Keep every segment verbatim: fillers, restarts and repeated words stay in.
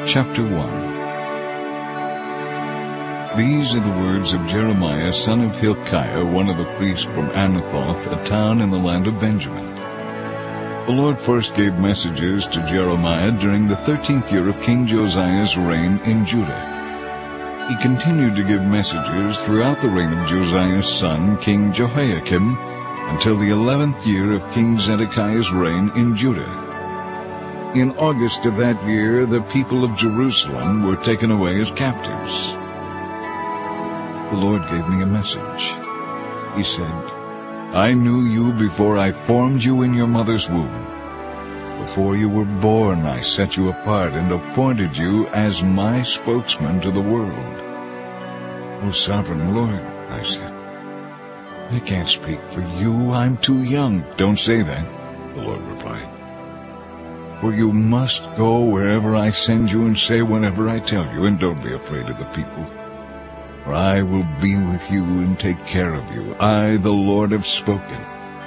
Chapter one. These are the words of Jeremiah, son of Hilkiah, one of the priests from Anathoth, a town in the land of Benjamin. The Lord first gave messages to Jeremiah during the thirteenth year of King Josiah's reign in Judah. He continued to give messages throughout the reign of Josiah's son, King Jehoiakim, until the eleventh year of King Zedekiah's reign in Judah. In August of that year, the people of Jerusalem were taken away as captives. The Lord gave me a message. He said, I knew you before I formed you in your mother's womb. Before you were born, I set you apart and appointed you as my spokesman to the world. O sovereign Lord, I said, I can't speak for you. I'm too young. Don't say that, the Lord replied. For you must go wherever I send you and say whatever I tell you, and don't be afraid of the people. For I will be with you and take care of you. I, the Lord, have spoken.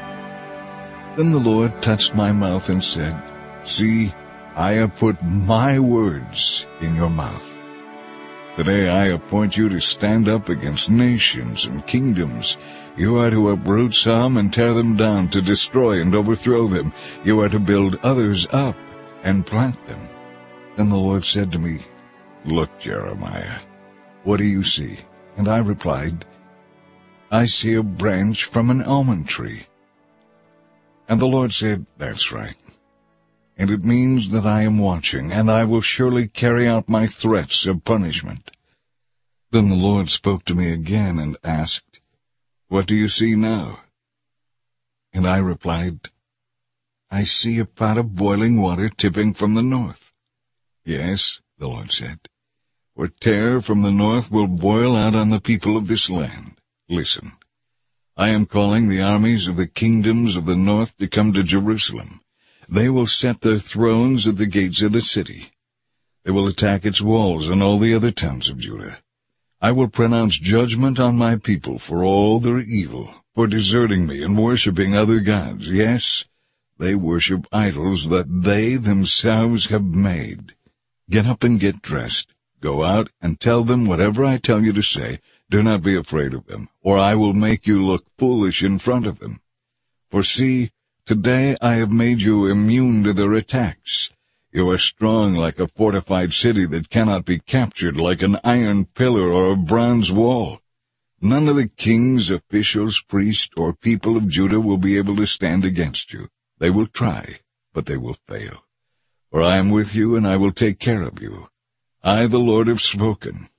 Then the Lord touched my mouth and said, See, I have put my words in your mouth. Today I appoint you to stand up against nations and kingdoms. You are to uproot some and tear them down, to destroy and overthrow them. You are to build others up and plant them. Then the Lord said to me, Look, Jeremiah, what do you see? And I replied, I see a branch from an almond tree. And the Lord said, That's right. And it means that I am watching, and I will surely carry out my threats of punishment. Then the Lord spoke to me again and asked, What do you see now? And I replied, I see a pot of boiling water tipping from the north. Yes, the Lord said, for terror from the north will boil out on the people of this land. Listen, I am calling the armies of the kingdoms of the north to come to Jerusalem. They will set their thrones at the gates of the city. They will attack its walls and all the other towns of Judah. I will pronounce judgment on my people for all their evil, for deserting me and worshipping other gods. Yes, they worship idols that they themselves have made. Get up and get dressed. Go out and tell them whatever I tell you to say. Do not be afraid of them, or I will make you look foolish in front of them. For see, today I have made you immune to their attacks. You are strong like a fortified city that cannot be captured, like an iron pillar or a bronze wall. None of the kings, officials, priests, or people of Judah will be able to stand against you. They will try, but they will fail. For I am with you, and I will take care of you. I, the Lord, have spoken.